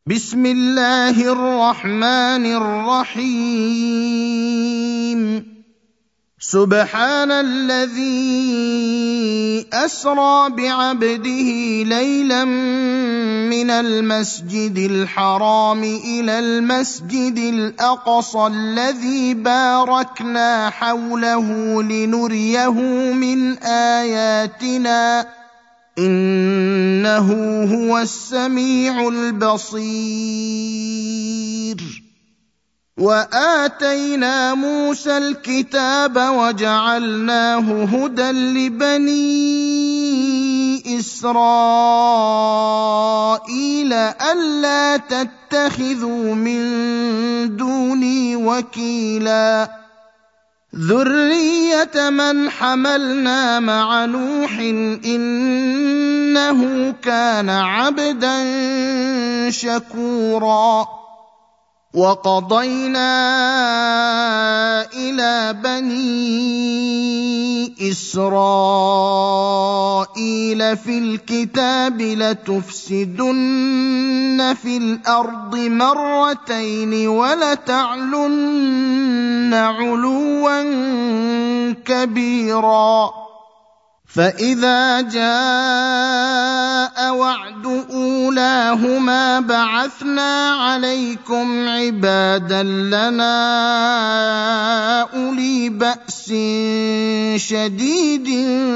بسم الله الرحمن الرحيم. سبحان الذي أسرى بعبده ليلا من المسجد الحرام إلى المسجد الأقصى الذي باركنا حوله لنريه من آياتنا إنه هو السميع البصير. وآتينا موسى الكتاب وجعلناه هدى لبني إسرائيل ألا تتخذوا من دوني وكيلا ذرية من حملنا مع نوح إنه كان عبدا شكورا. وقضينا إلى بني إسرائيل في الكتاب لتفسدن في الأرض مرتين ولتعلن علوا كبيرا. فإذا جاء وعد أولاهما بعثنا عليكم عبادا لنا أولي بأس شديد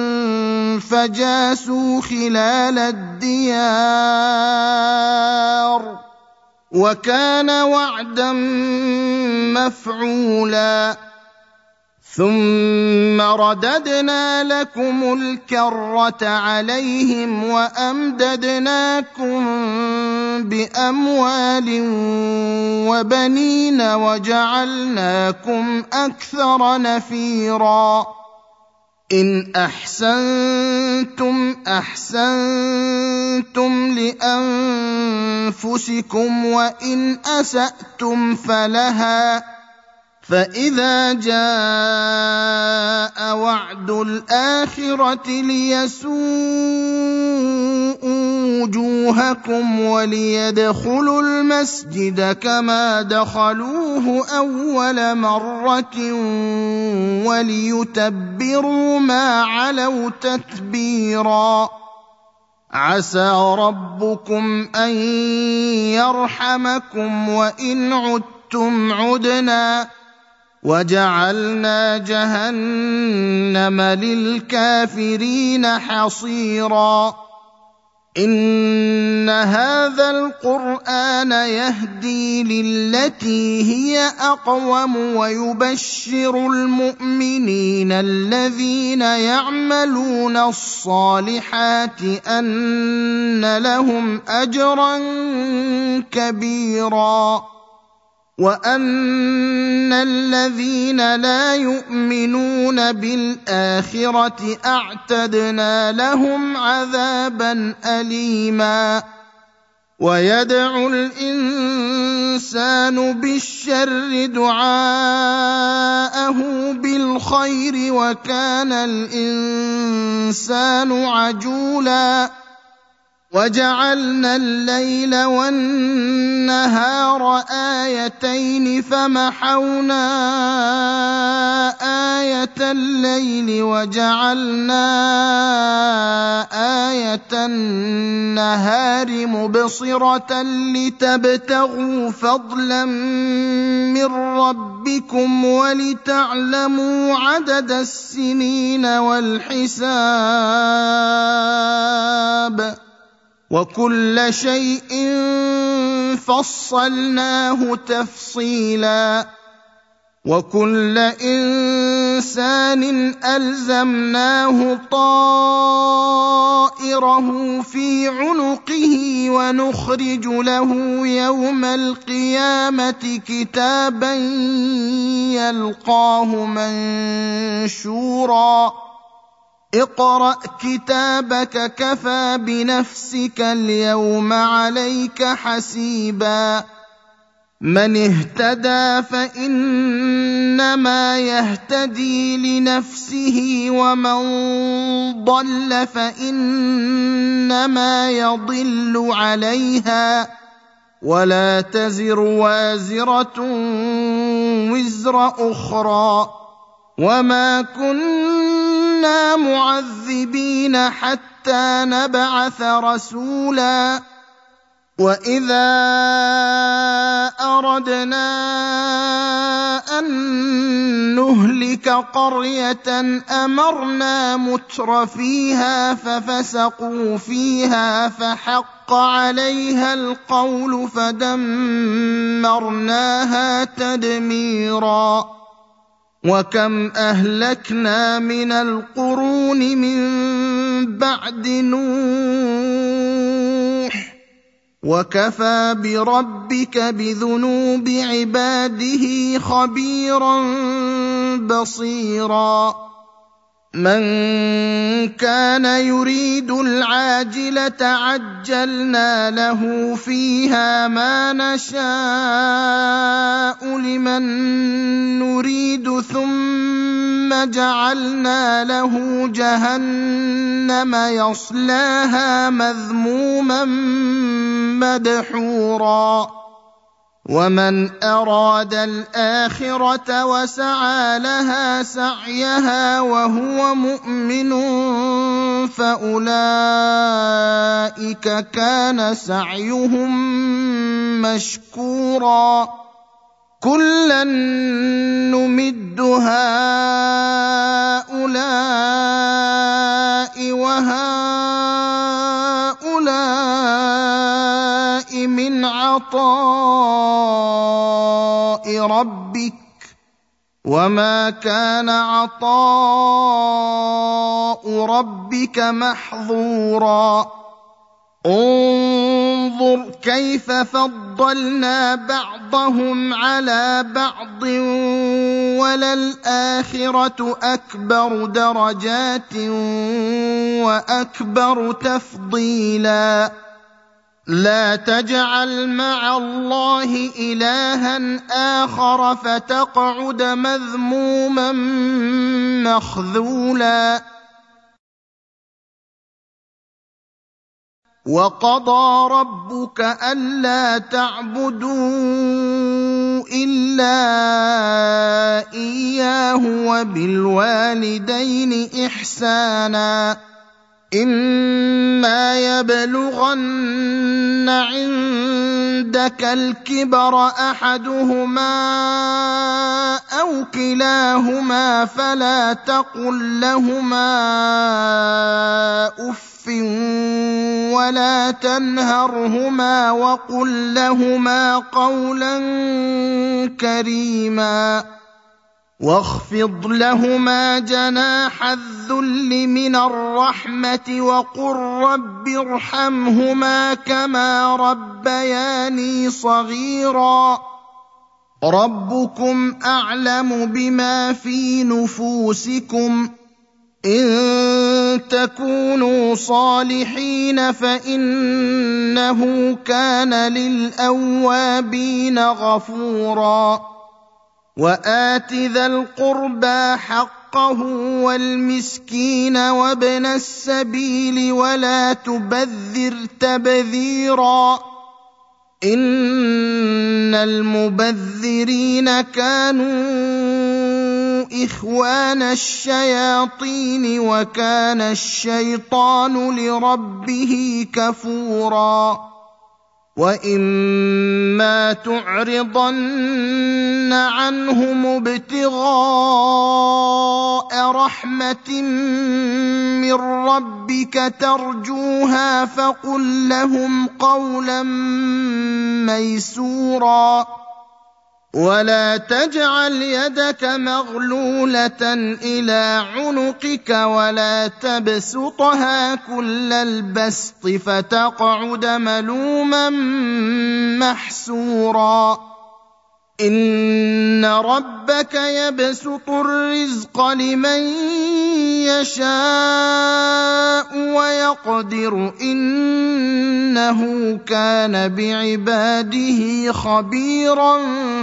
فجاسوا خلال الديار وكان وعدا مفعولا. ثم رددنا لكم الكرة عليهم وأمددناكم بأموال وبنين وجعلناكم أكثر نفيرا. إن أحسنتم أحسنتم لأنفسكم وإن أسأتم فلها. فإذا جاء وعد الآخرة ليسوءوا وجوهكم وليدخلوا المسجد كما دخلوه أول مرة وليتبروا ما علوا تتبيرا. عسى ربكم أن يرحمكم وإن عدتم عدنا وجعلنا جهنم للكافرين حصيرا. إن هذا القرآن يهدي للتي هي أقوم ويبشر المؤمنين الذين يعملون الصالحات أن لهم أجرا كبيرا وأن الذين لا يؤمنون بالآخرة أعتدنا لهم عذابا أليما. ويدعو الإنسان بالشر دعاءه بالخير وكان الإنسان عجولا. وجعلنا الليل والنهار آيتين فمحونا آية الليل وجعلنا آية النهار مبصرة لتبتغوا فضلا من ربكم ولتعلموا عدد السنين والحساب وكل شيء فصلناه تفصيلا. وكل إنسان ألزمناه طائره في عنقه ونخرج له يوم القيامة كتابا يلقاه منشورا. اقرأ كتابك كفى بنفسك اليوم عليك حسيبا. من اهتدى فإنما يهتدي لنفسه ومن ضل فإنما يضل عليها ولا تزر وازرة وزر أخرى، وما كنا معذبين حتى نبعث رسولا. وإذا أردنا أن نهلك قرية أمرنا مترفيها ففسقوا فيها فحق عليها القول فدمرناها تدميرا. وكم أهلكنا من القرون من بعد نوح، وكفى بربك بذنوب عباده خبيرا بصيرا. من كان يريد العاجلة عجلنا له فيها ما نشاء لمن نريد ثم جعلنا له جهنم يصلاها مذموما مدحورا. ومن أراد الآخرة وسعى لها سعيها وهو مؤمن فأولئك كان سعيهم مشكورا. كلا نمد هؤلاء وهؤلاء من عطاء ربك، وما كان عطاء ربك محظورا. انظر كيف فضلنا بعضهم على بعض وللآخرة أكبر درجات وأكبر تفضيلا. لا تجعل مع الله إلها آخر فتقعد مذموما مخذولا. وقضى ربك ألا تعبدوا إلا إياه وبالوالدين إحسانا. إما يبلغن عندك الكبر أحدهما أو كلاهما فلا تقل لهما أف ولا تنهرهما وقل لهما قولا كريما. واخفض لهما جناح الذل من الرحمة وقل رب ارحمهما كما ربياني صغيرا. ربكم أعلم بما في نفوسكم، إن تكونوا صالحين فإنه كان للأوابين غفورا. وآت ذا القربى حقه والمسكين وابن السبيل ولا تبذر تبذيرا، إن المبذرين كانوا إخوان الشياطين وكان الشيطان لربه كفورا. وإما تعرضن عنهم ابتغاء رحمة من ربك ترجوها فقل لهم قولا ميسورا. ولا تجعل يدك مغلولة إلى عنقك ولا تبسطها كل البسط فتقعد ملوما محسورا. إن ربك يبسط الرزق لمن يشاء ويقدر إنه كان بعباده خبيرا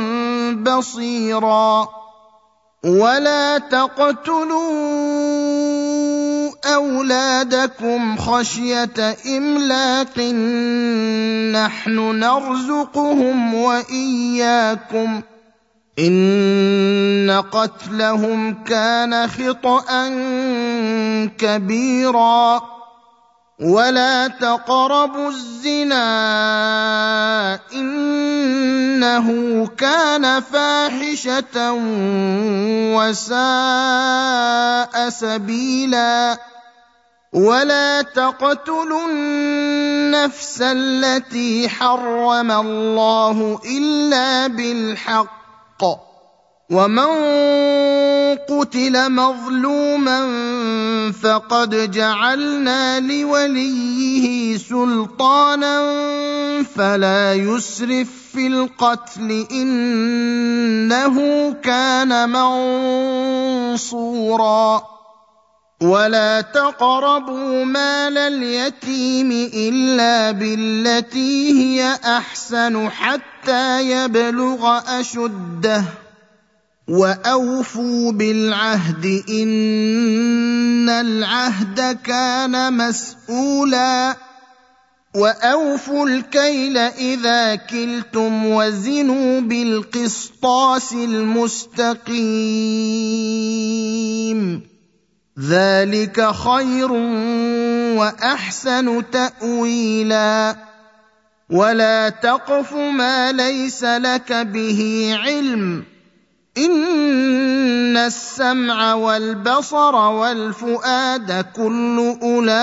بصيرا. ولا تقتلوا أولادكم خشية إملاق، نحن نرزقهم وإياكم إن قتلهم كان خطأ كبيرا ولا تقربوا الزنا إنه كان فاحشة وساء سبيلا ولا تقتلوا النفس التي حرم الله إلا بالحق ومن قتل مظلوما فقد جعلنا لوليه سلطانا فلا يسرف في القتل إنه كان منصورا ولا تقربوا مال اليتيم إلا بالتي هي أحسن حتى يبلغ أشده وأوفوا بالعهد إن العهد كان مسؤولا وأوفوا الكيل إذا كلتم وزنوا بالقسطاس المستقيم ذلك خير وأحسن تأويلا ولا تقف ما ليس لك به علم إن السمع والبصر والفؤاد كل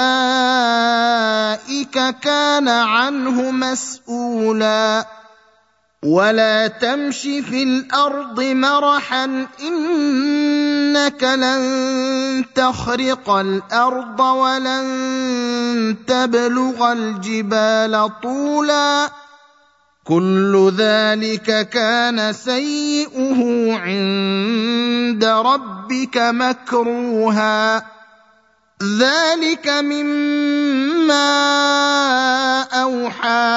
أولئك كان عنه مسؤولا ولا تمش في الأرض مرحا إنك لن تخرق الأرض ولن تبلغ الجبال طولا كل ذلك كان سيئه عند ربك مكروها ذلك مما أوحى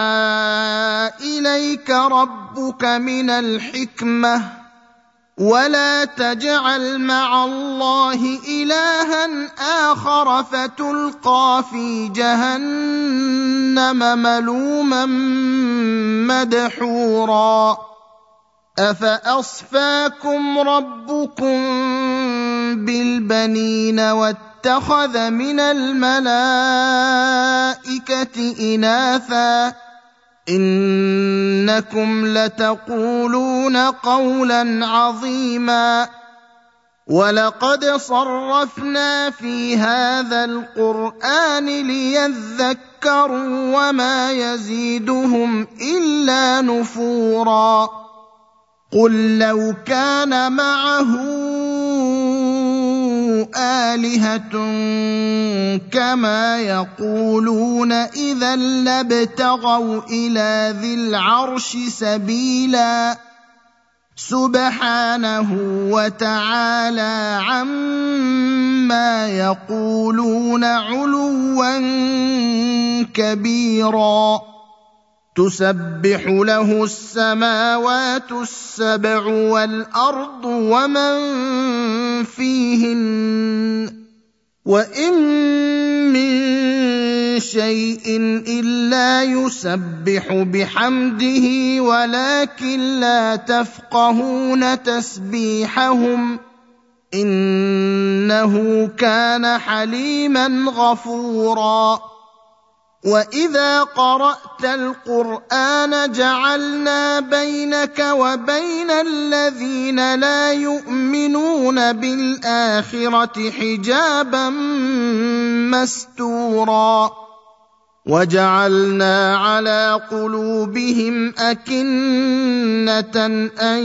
إليك ربك من الحكمة ولا تجعل مع الله إلها آخر فتلقى في جهنم ملوما مدحورا أفأصفاكم ربكم بالبنين واتخذ من الملائكة إناثا إنكم لتقولون قولا عظيما ولقد صرفنا في هذا القرآن ليذكروا وما يزيدهم إلا نفورا قل لو كان معه آلهة كما يقولون إذا لابتغوا إلى ذي العرش سبيلا سبحانه وتعالى عما يقولون علوا كبيرا تسبح له السماوات السبع والأرض ومن فيهن وإن من شيء إلا يسبح بحمده ولكن لا تفقهون تسبيحهم إنه كان حليما غفورا وإذا قرأت القرآن جعلنا بينك وبين الذين لا يؤمنون بالآخرة حجابا مستورا وجعلنا على قلوبهم أكنة أن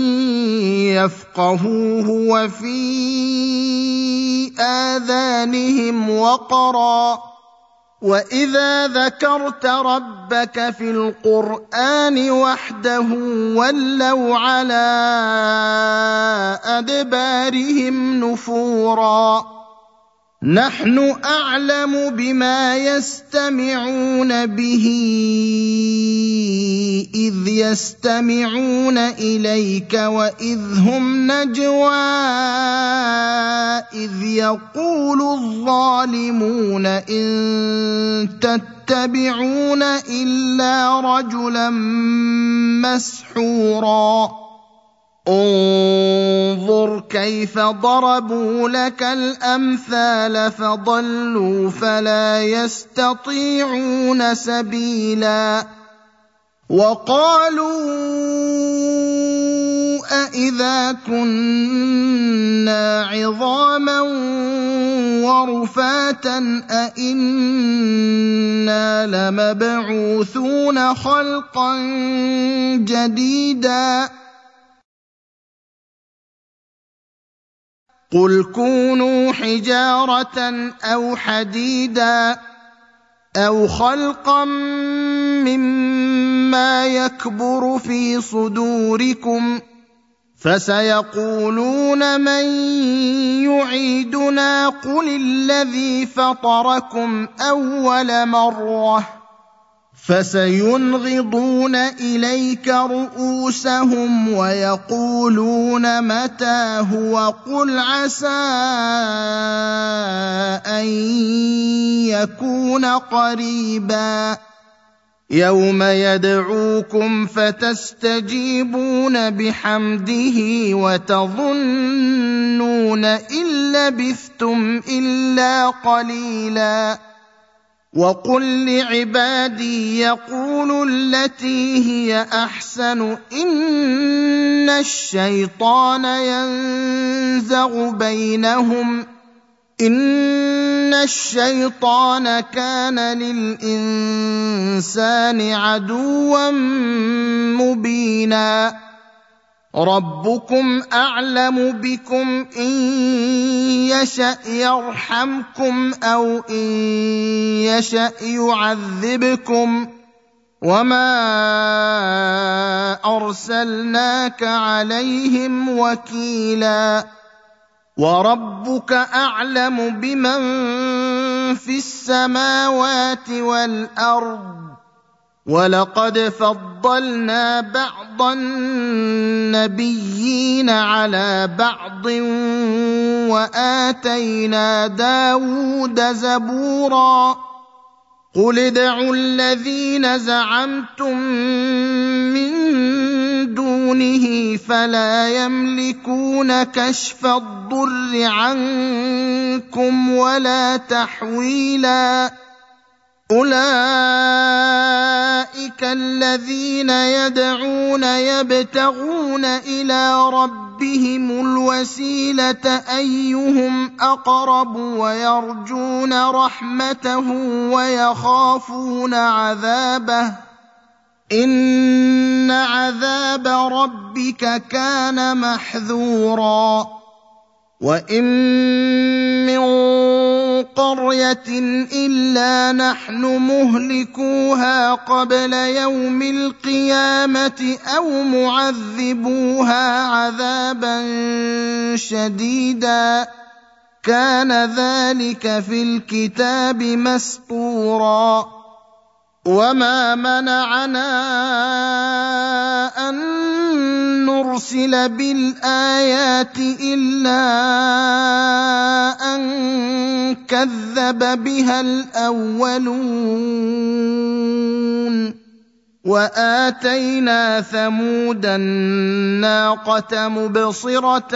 يفقهوه وفي آذانهم وقرا وإذا ذكرت ربك في القرآن وحده ولوا على أدبارهم نفورا نحن أعلم بما يستمعون به إذ يستمعون إليك وإذ هم نجوى إذ يقول الظالمون إن يتبعون إلا رجلا مسحورا انظر كيف ضربوا لك الأمثال فضلوا فلا يستطيعون سبيلا وقالوا أإذا كنا عظاما ورفاتا أإنا لمبعوثون خلقا جديدا قل كونوا حجارة أو حديدا أو خلقا مما يكبر في صدوركم فسيقولون من يعيدنا قل الذي فطركم أول مرة فسينغضون إليك رؤوسهم ويقولون متى هو قل عسى أن يكون قريبا يوم يدعوكم فتستجيبون بحمده وتظنون إن لبثتم إلا قليلا وقل لعبادي يقولوا التي هي أحسن إن الشيطان ينزغ بينهم إن الشيطان كان للإنسان عدوا مبينا ربكم أعلم بكم إن يشأ يرحمكم أو إن يشأ يعذبكم وما أرسلناك عليهم وكيلا وربك أعلم بمن في السماوات والأرض ولقد فضلنا بعض النبيين على بعض وآتينا داود زبورا قل ادعوا الذين زعمتم من دونه فلا يملكون كشف الضر عنكم ولا تحويلا أولئك الذين يدعون يبتغون إلى ربهم الوسيلة أيهم أقرب ويرجون رحمته ويخافون عذابه إن عذاب ربك كان محذورا وإن من قرية إلا نحن مهلكوها قبل يوم القيامة أو معذبوها عذابا شديدا كان ذلك في الكتاب مسطورا وما منعنا أن نرسل بالآيات إلا أن كذب بها الأولون وآتينا ثمود الناقة مبصرة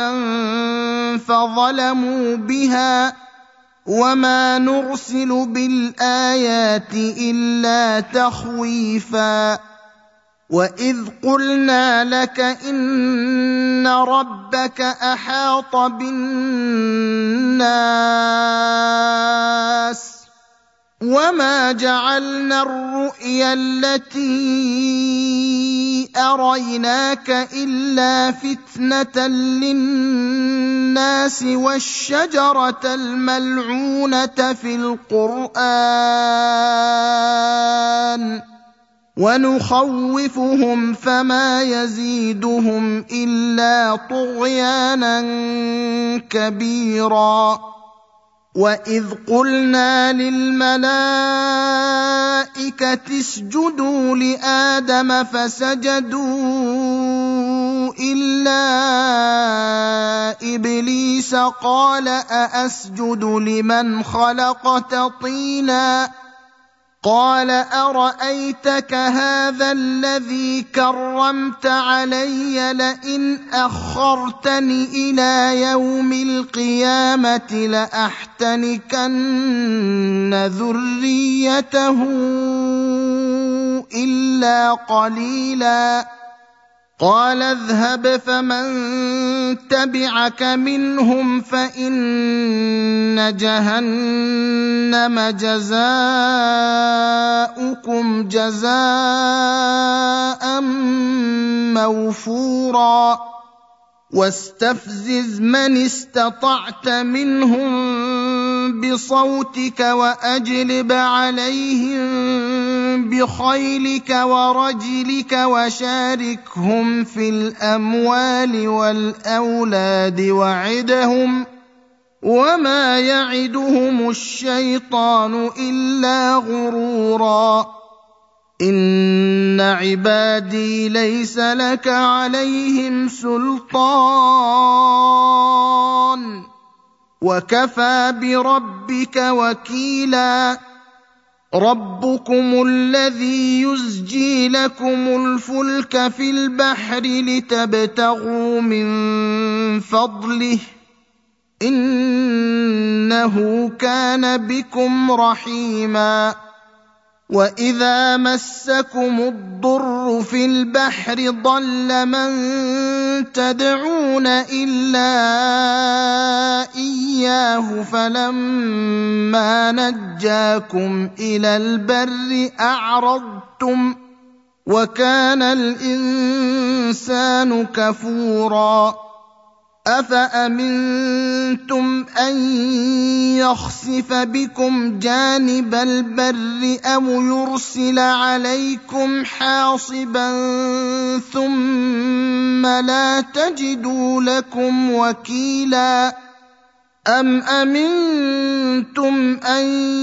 فظلموا بها وما نرسل بالآيات إلا تخويفا وإذ قلنا لك إن ربك أحاط بالناس وما جعلنا الرؤيا التي أريناك إلا فتنة للناس والشجرة الملعونة في القرآن ونخوفهم فما يزيدهم إلا طغيانا كبيرا وإذ قلنا للملائكة اسجدوا لآدم فسجدوا إلا إبليس قال أأسجد لمن خلقت طينا قال أرأيتك هذا الذي كرمت علي لئن أخرتني إلى يوم القيامة لأحتنكن ذريته إلا قليلا قال اذهب فمن تبعك منهم فإن جهنم جزاؤكم جزاء موفورا واستفزز من استطعت منهم بصوتك وأجلب عليهم بخيلك ورجلك وشاركهم في الأموال والأولاد وعدهم وما يعدهم الشيطان إلا غرورا إن عبادي ليس لك عليهم سلطان وكفى بربك وكيلا ربكم الذي يزجي لكم الفلك في البحر لتبتغوا من فضله إنه كان بكم رحيما وإذا مسكم الضر في البحر ضل من تدعون إلا إياه فلما نجاكم إلى البر أعرضتم وكان الإنسان كفورا أفأمنتم أن يخسف بكم جانب البر أو يرسل عليكم حاصبا ثم لا تجدوا لكم وكيلا أم أمنتم أن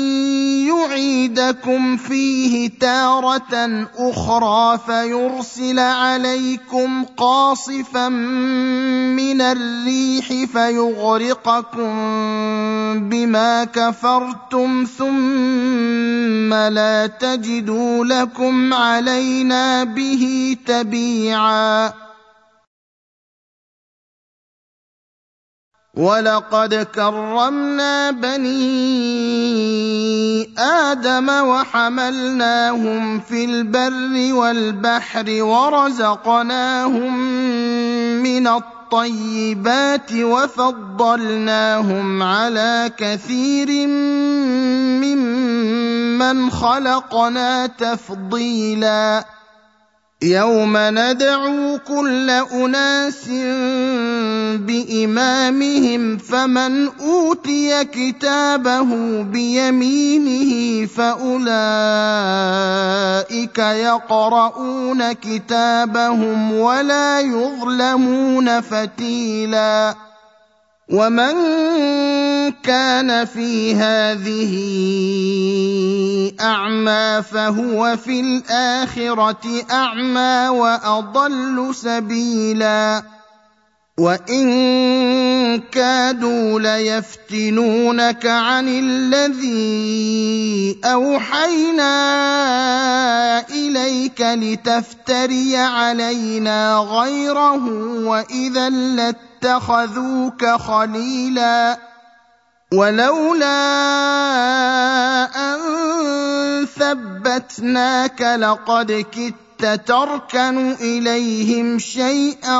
يعيدكم فيه تارة أخرى فيرسل عليكم قاصفا من الريح فيغرقكم بما كفرتم ثم لا تجدوا لكم علينا به تبيعا ولقد كرمنا بني آدم وحملناهم في البر والبحر ورزقناهم من الطيبات وفضلناهم على كثير ممن خلقنا تفضيلا يوم ندعو كل أناس بإمامهم فمن أوتي كتابه بيمينه فأولئك يقرؤون كتابهم ولا يظلمون فتيلا ومن كان في هذه أعمى فهو في الآخرة أعمى وأضل سبيلا وإن كادوا ليفتنونك عن الذي أوحينا إليك لتفتري علينا غيره وإذا لاتخذوك خليلا ولولا أن ثبتناك لقد كدت تركن إليهم شيئا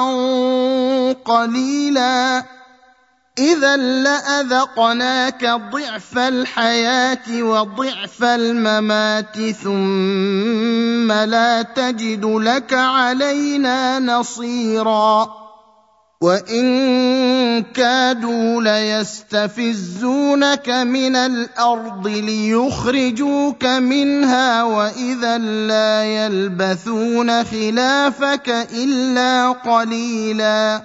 قليلا إذا لأذقناك ضعف الحياة وضعف الممات ثم لا تجد لك علينا نصيرا وإن كادوا ليستفزونك من الأرض ليخرجوك منها وإذا لا يلبثون خلافك إلا قليلا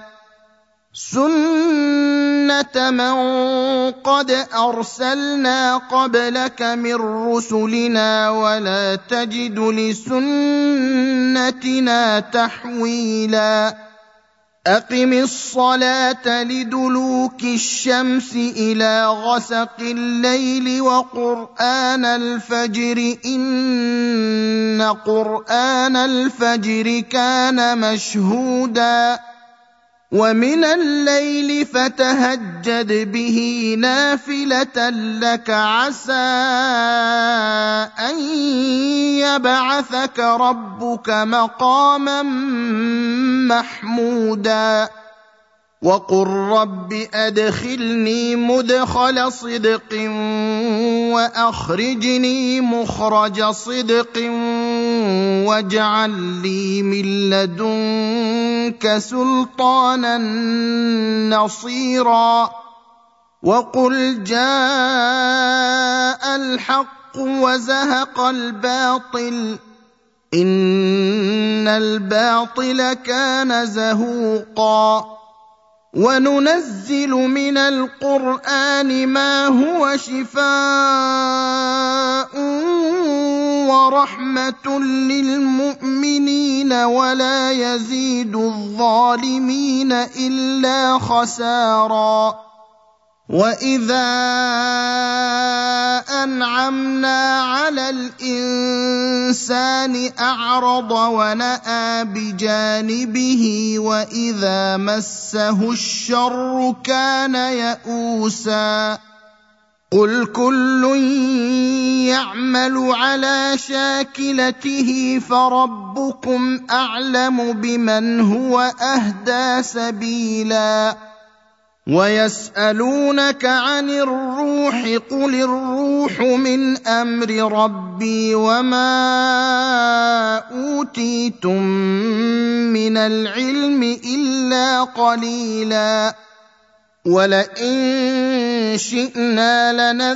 سنة من قد أرسلنا قبلك من رسلنا ولا تجد لسنتنا تحويلا أقم الصلاة لدلوك الشمس إلى غسق الليل وقرآن الفجر إن قرآن الفجر كان مشهودا ومن الليل فتهجد به نافلة لك عسى أن يبعثك ربك مقاما محمودا وقل رب أدخلني مدخل صدق وأخرجني مخرج صدق واجعل لي من لدنك سلطانا نصيرا وقل جاء الحق وزهق الباطل إن الباطل كان زهوقا وننزل من القرآن ما هو شفاء ورحمة للمؤمنين ولا يزيد الظالمين إلا خسارا وإذا أنعمنا على الإنسان أعرض ونأى بجانبه وإذا مسه الشر كان يئوسا قل كل يعمل على شاكلته فربكم أعلم بمن هو أهدى سبيلا ويسألونك عن الروح قل الروح من أمر ربي وما أوتيتم من العلم إلا قليلا ولئن شئنا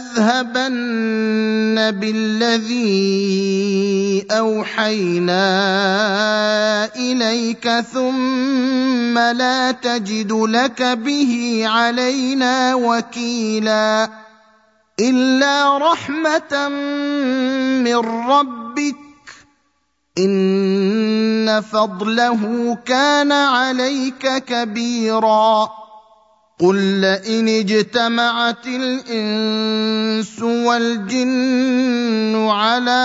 لنذهبن بالذي أوحينا إليك ثم لا تجد لك به علينا وكيلا إلا رحمة من ربك إن فضله كان عليك كبيرا قل لئن اجتمعت الإنس والجن على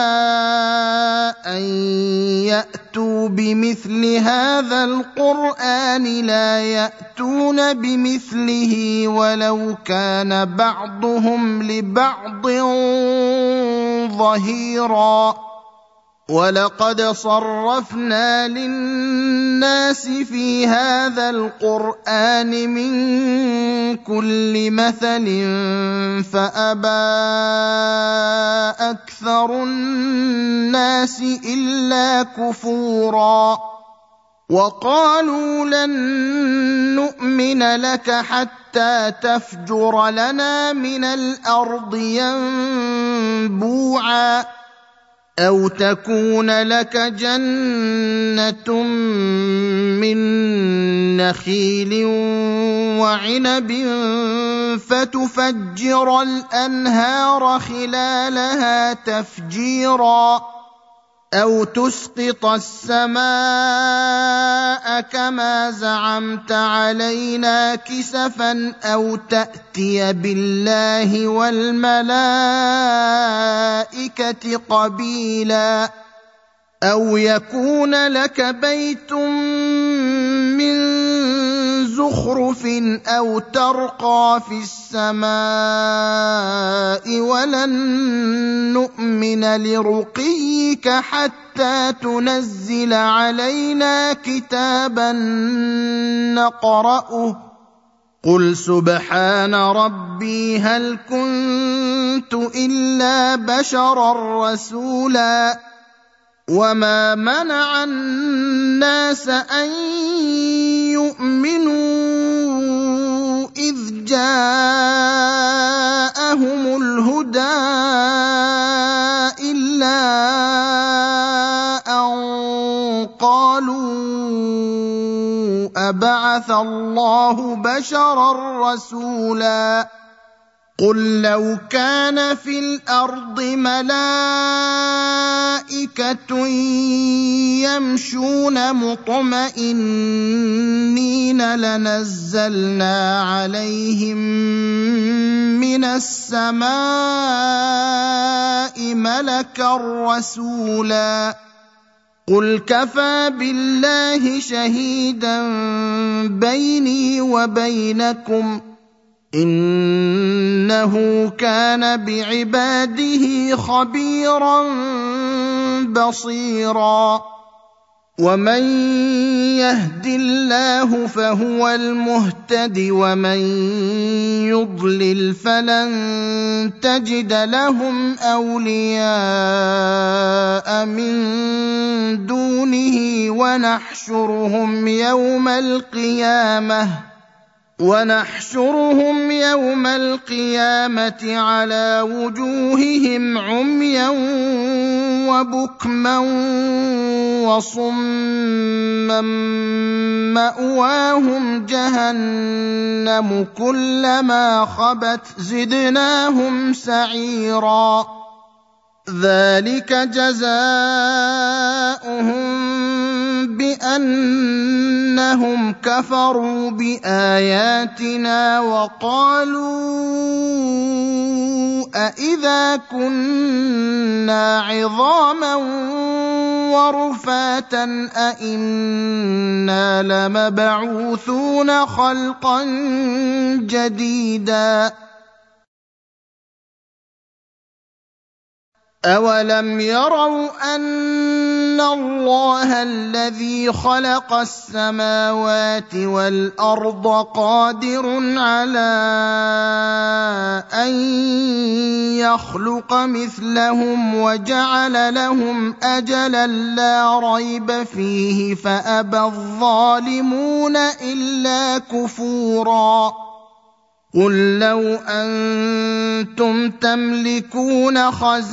أن يأتوا بمثل هذا القرآن لا يأتون بمثله ولو كان بعضهم لبعض ظهيرا ولقد صرفنا للناس في هذا القرآن من كل مثل فأبى أكثر الناس إلا كفورا وقالوا لن نؤمن لك حتى تفجر لنا من الأرض ينبوعا أو تكون لك جنة من نخيل وعنب فتفجر الأنهار خلالها تفجيرا أو تسقط السماء كما زعمت علينا كسفا أو تأتي بالله والملائكة قبيلا أو يكون لك بيت من زخرف أو ترقى في السماء ولن نؤمن لرقيك حتى تنزل علينا كتابا نقرأه قل سبحان ربي هل كنت إلا بشرا رسولا وما منع الناس أن يؤمنوا إذ جاءهم الهدى إلا أن قالوا أبعث الله بشرا رسولا قل لو كان في الارض ملائكه يمشون مطمئنين لنزلنا عليهم من السماء ملكا رسولا قل كفى بالله شهيدا بيني وبينكم إنه كان بعباده خبيرا بصيرا ومن يهد الله فهو المهتد ومن يضلل فلن تجد لهم أولياء من دونه ونحشرهم يوم القيامة على وجوههم عميا وبكما وصما مأواهم جهنم كلما خبت زدناهم سعيرا ذلك جزاؤهم بأنهم كفروا بآياتنا وقالوا أإذا كنا عظاما ورفاتا أإنا لمبعوثون خلقا جديدا أولم يروا أن الله الذي خلق السماوات والأرض قادر على أن يخلق مثلهم وجعل لهم أجلا لا ريب فيه فأبى الظالمون إلا كفورا قل لو أنتم تملكون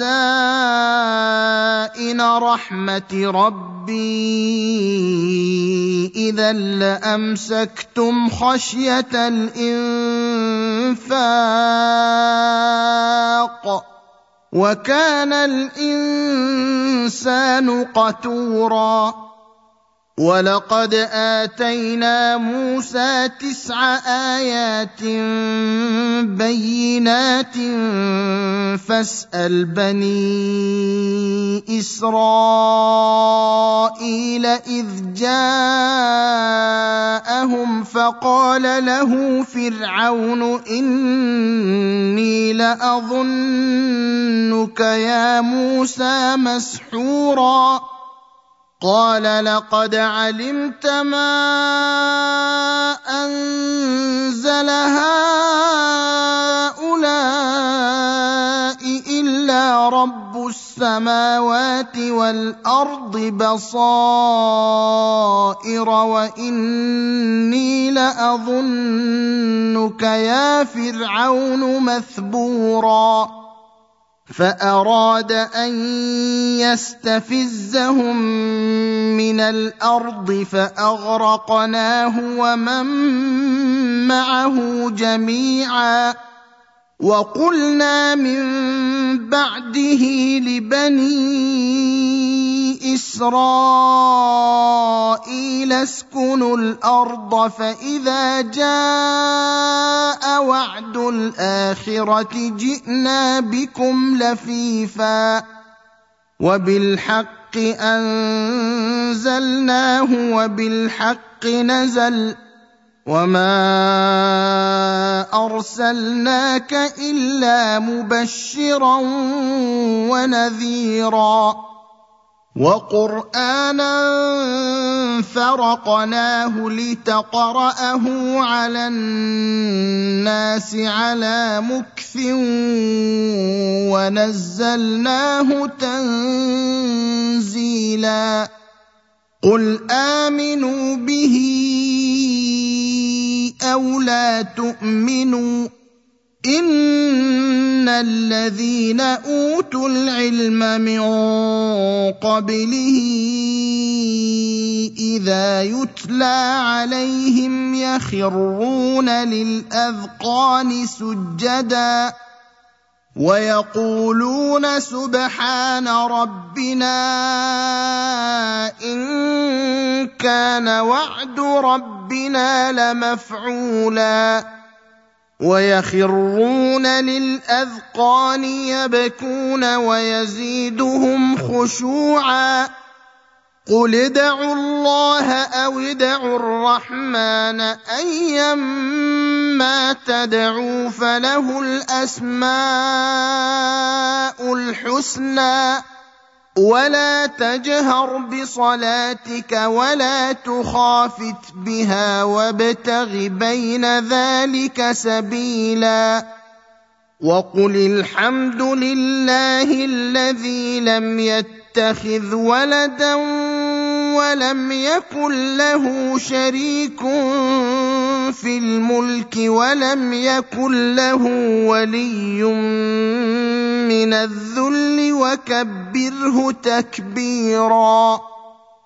خزائن رحمة ربي إذا لأمسكتم خشية الإنفاق وكان الإنسان قتورا ولقد آتينا موسى 9 آيات بينات فاسأل بني إسرائيل إذ جاءهم فقال له فرعون إني لأظنك يا موسى مسحورا قال لقد علمت ما أنزل هؤلاء إلا رب السماوات والأرض بصائر وإني لأظنك يا فرعون مثبورا فأراد أن يستفزهم من الأرض فأغرقناه ومن معه جميعا وقلنا من بعده لبني إسرائيل اسكنوا الأرض فإذا جاء وعد الآخرة جئنا بكم لفيفا وبالحق أنزلناه وبالحق نزل وما أرسلناك إلا مبشرا ونذيرا وقرآنا فرقناه لتقرأه على الناس على مكث ونزلناه تنزيلا قل آمنوا به أو لا تؤمنوا إن الذين أوتوا العلم من قبله إذا يتلى عليهم يخرون للأذقان سجدا ويقولون سبحان ربنا إن كان وعد ربنا لمفعولا ويخرون للأذقان يبكون ويزيدهم خشوعا قل ادعوا الله أو ادعوا الرحمن أيما تدعوا فله الأسماء الحسنى ولا تجهر بصلاتك ولا تخافت بها وابتغ بين ذلك سبيلا وقل الحمد لله الذي لم يتخذ ولدا ولم يكن له شريك في الملك ولم يكن له ولي من الذل وكبره تكبيرا